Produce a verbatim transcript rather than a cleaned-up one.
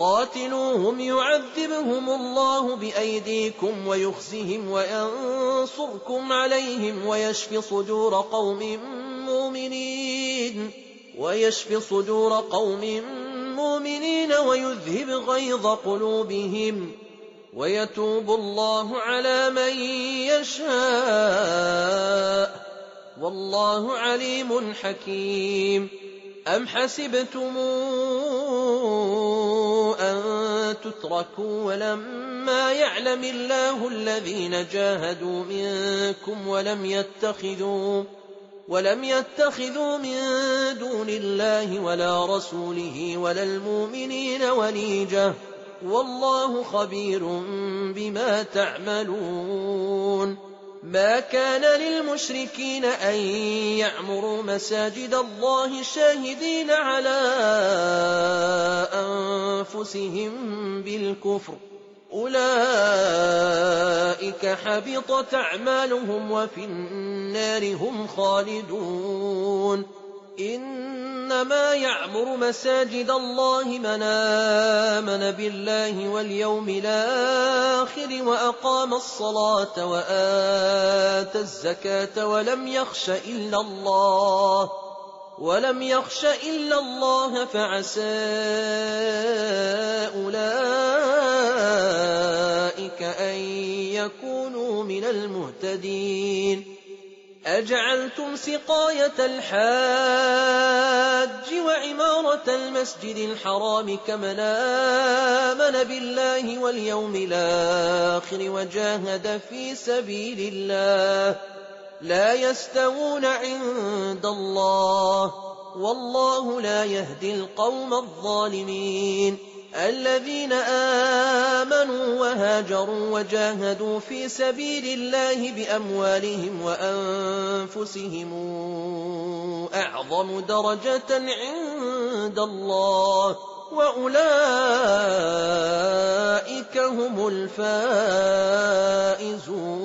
قاتلوهم يعذبهم الله بأيديكم ويخزهم وينصركم عليهم ويشف صدور قوم مؤمنين ويشف صدور قوم مؤمنين ويذهب غيظ قلوبهم ويتوب الله على من يشاء والله عليم حكيم. أم حسبتم أن تتركوا ولما يعلم الله الذين جاهدوا منكم ولم يتخذوا ولم يتخذوا من دون الله ولا رسوله ولا المؤمنين وليجة والله خبير بما تعملون. ما كان للمشركين أن يعمروا مساجد الله شاهدين على أنفسهم بالكفر أولئك حبطت أعمالهم وفي النار هم خالدون. إنما يعمر مساجد الله من آمن بالله واليوم الآخر وأقام الصلاة وآتى الزكاة ولم يخش إلا الله ولم يخش إلا الله فعسى أولئك أن يكونوا من المهتدين. أجعلتم سقاية الحاج وعمارة المسجد الحرام كمن آمن بالله واليوم الآخر وجاهد في سبيل الله لا يستوون عند الله والله لا يهدي القوم الظالمين. الذين آمنوا وهاجروا وجاهدوا في سبيل الله بأموالهم وأنفسهم أعظم درجة عند الله وأولئك هم الفائزون.